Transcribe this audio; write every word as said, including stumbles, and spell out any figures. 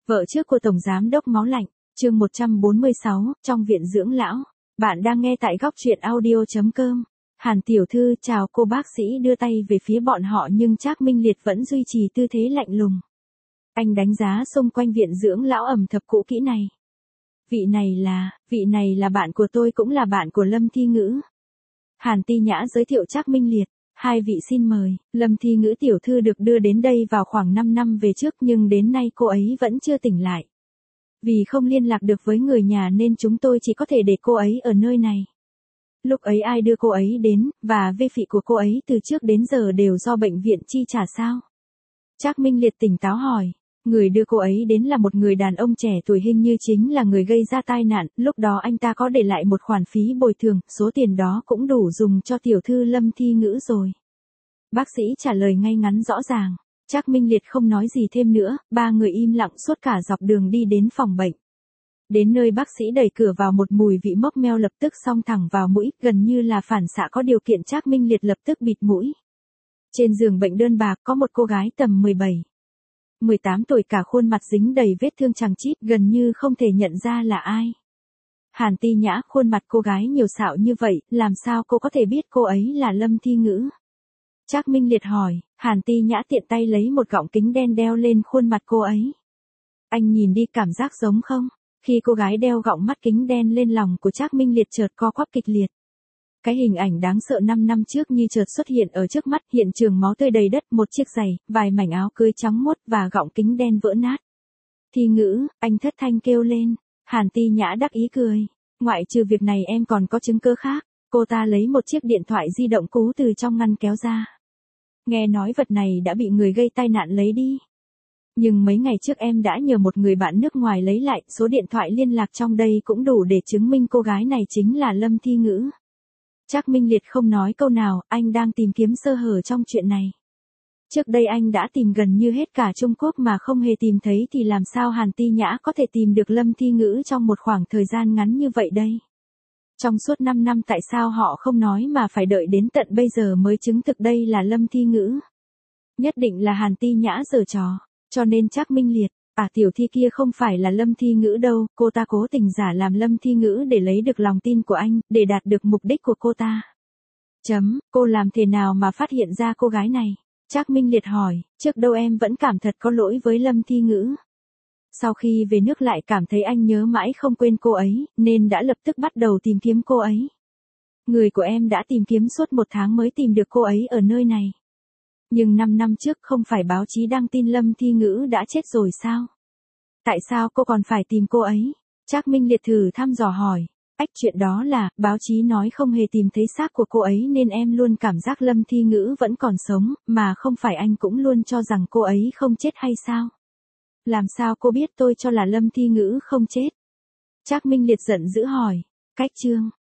Vợ trước của Tổng Giám đốc Máu Lạnh, chương một trăm bốn mươi sáu, trong viện dưỡng lão. Bạn đang nghe tại góc truyện audio chấm com. Hàn tiểu thư chào cô bác sĩ đưa tay về phía bọn họ nhưng Trác Minh Liệt vẫn duy trì tư thế lạnh lùng. Anh đánh giá xung quanh viện dưỡng lão ẩm thập cũ kỹ này. Vị này là, vị này là bạn của tôi cũng là bạn của Lâm Thi Ngữ. Hàn Ti Nhã giới thiệu Trác Minh Liệt. Hai vị xin mời, Lâm Thi Ngữ tiểu thư được đưa đến đây vào khoảng năm năm về trước nhưng đến nay cô ấy vẫn chưa tỉnh lại. Vì không liên lạc được với người nhà nên chúng tôi chỉ có thể để cô ấy ở nơi này. Lúc ấy ai đưa cô ấy đến, và vê phị của cô ấy từ trước đến giờ đều do bệnh viện chi trả sao? Trác Minh Liệt tỉnh táo hỏi. Người đưa cô ấy đến là một người đàn ông trẻ tuổi hình như chính là người gây ra tai nạn, lúc đó anh ta có để lại một khoản phí bồi thường, số tiền đó cũng đủ dùng cho tiểu thư Lâm Thi Ngữ rồi. Bác sĩ trả lời ngay ngắn rõ ràng. Trác Minh Liệt không nói gì thêm nữa, ba người im lặng suốt cả dọc đường đi đến phòng bệnh. Đến nơi bác sĩ đẩy cửa vào một mùi vị mốc meo lập tức xông thẳng vào mũi, gần như là phản xạ có điều kiện Trác Minh Liệt lập tức bịt mũi. Trên giường bệnh đơn bạc có một cô gái tầm mười bảy, mười tám tuổi cả khuôn mặt dính đầy vết thương chằng chịt gần như không thể nhận ra là ai. Hàn Ti Nhã khuôn mặt cô gái nhiều sạo như vậy, làm sao cô có thể biết cô ấy là Lâm Thi Ngữ? Trác Minh Liệt hỏi, Hàn Ti Nhã tiện tay lấy một gọng kính đen đeo lên khuôn mặt cô ấy. Anh nhìn đi cảm giác giống không? Khi cô gái đeo gọng mắt kính đen lên lòng của Trác Minh Liệt chợt co quắp kịch liệt. Cái hình ảnh đáng sợ năm năm trước như chợt xuất hiện ở trước mắt, hiện trường máu tươi đầy đất, một chiếc giày, vài mảnh áo cưới trắng muốt và gọng kính đen vỡ nát. Thi Ngữ, anh thất thanh kêu lên. Hàn Ti Nhã đắc ý cười. Ngoại trừ việc này em còn có chứng cứ khác. Cô ta lấy một chiếc điện thoại di động cũ từ trong ngăn kéo ra. Nghe nói vật này đã bị người gây tai nạn lấy đi. Nhưng mấy ngày trước em đã nhờ một người bạn nước ngoài lấy lại, số điện thoại liên lạc trong đây cũng đủ để chứng minh cô gái này chính là Lâm Thi Ngữ. Trác Minh Liệt không nói câu nào, anh đang tìm kiếm sơ hở trong chuyện này. Trước đây anh đã tìm gần như hết cả Trung Quốc mà không hề tìm thấy thì làm sao Hàn Ti Nhã có thể tìm được Lâm Thi Ngữ trong một khoảng thời gian ngắn như vậy đây? Trong suốt năm năm tại sao họ không nói mà phải đợi đến tận bây giờ mới chứng thực đây là Lâm Thi Ngữ? Nhất định là Hàn Ti Nhã giở trò, cho nên Trác Minh Liệt, à tiểu thi kia không phải là Lâm Thi Ngữ đâu, cô ta cố tình giả làm Lâm Thi Ngữ để lấy được lòng tin của anh, để đạt được mục đích của cô ta. Chấm, cô làm thế nào mà phát hiện ra cô gái này? Trác Minh Liệt hỏi, trước đâu em vẫn cảm thật có lỗi với Lâm Thi Ngữ. Sau khi về nước lại cảm thấy anh nhớ mãi không quên cô ấy, nên đã lập tức bắt đầu tìm kiếm cô ấy. Người của em đã tìm kiếm suốt một tháng mới tìm được cô ấy ở nơi này. Nhưng năm năm trước không phải báo chí đăng tin Lâm Thi Ngữ đã chết rồi sao? Tại sao cô còn phải tìm cô ấy? Trác Minh Liệt thử thăm dò hỏi. Ách chuyện đó là, báo chí nói không hề tìm thấy xác của cô ấy nên em luôn cảm giác Lâm Thi Ngữ vẫn còn sống, mà không phải anh cũng luôn cho rằng cô ấy không chết hay sao? Làm sao cô biết tôi cho là Lâm Thi Ngữ không chết? Trác Minh Liệt giận dữ hỏi. Cách chương,